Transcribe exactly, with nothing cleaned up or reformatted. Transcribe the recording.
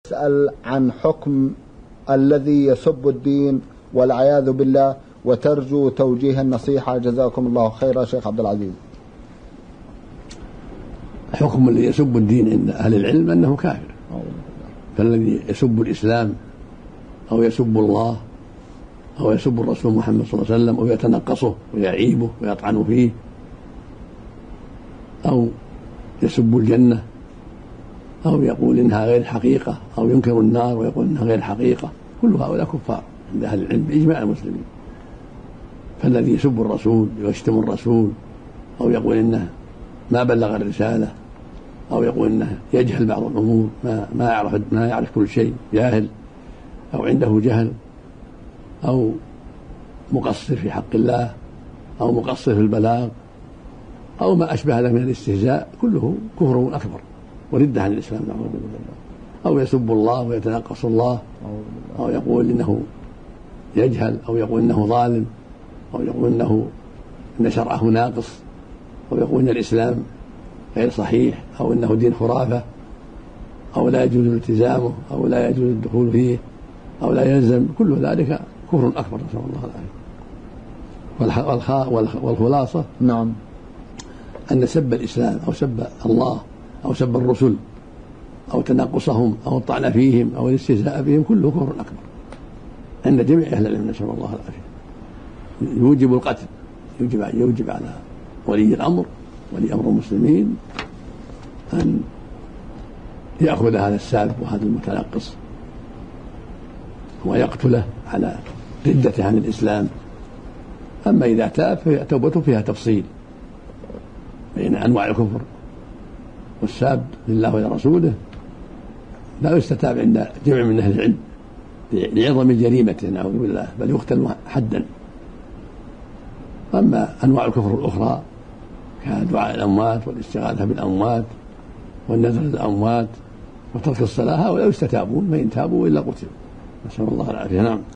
تسأل عن حكم الذي يسب الدين والعياذ بالله وترجو توجيه النصيحة. جزاكم الله خيرا شيخ عبد العزيز. حكم الذي يسب الدين عند أهل العلم أنه كافر، فالذي يسب الإسلام أو يسب الله أو يسب الرسول محمد صلى الله عليه وسلم أو يتنقصه ويعيبه ويطعن فيه أو يسب الجنة أو يقول إنها غير حقيقة أو ينكر النار ويقول إنها غير حقيقة، كل هؤلاء كفار عند أهل العلم بإجماع المسلمين. فالذي يسب الرسول ويشتم الرسول أو يقول إنه ما بلغ الرسالة أو يقول إنه يجهل بعض الأمور، ما ما يعرف ما يعرف كل شيء، جاهل أو عنده جهل أو مقصر في حق الله أو مقصر في البلاغ أو ما أشبه ذلك من الاستهزاء، كله كفر أكبر وردة عن الإسلام، نعوذ بالله. أو يسب الله ويتنقص الله أو يقول إنه يجهل أو يقول إنه ظالم أو يقول إنه إن شرعه ناقص أو يقول إن الإسلام غير صحيح أو إنه دين خرافة أو لا يجوز الالتزامه أو لا يجوز الدخول فيه أو لا يلزم، كل ذلك كفر أكبر، نسأل الله العافية. والخلاصة نعم أن سب الإسلام أو سب الله أو سب الرسل أو تناقصهم أو الطعن فيهم أو الاستهزاء بهم كله كفر أكبر عند جميع أهل العلم، نسأل الله العافية. يوجب القتل، يوجب يوجب على ولي الأمر ولي أمر المسلمين أن يأخذ هذا الساب وهذا المتنقص ويقتله على ردته عن الإسلام. أما إذا تاب فتوبته فيها تفصيل بين أنواع الكفر، والساب لله ولرسوله لا يستتاب عند جمع من أهل العلم لعظم جريمته، نعوذ بالله، بل يقتل حدا. أما أنواع الكفر الأخرى كدعاء الأموات والاستغاثة بالأموات والنذر للأموات وترك الصلاة، هؤلاء يستتابون، فإن تابوا إلا قتلوا، نسأل الله العافية. نعم.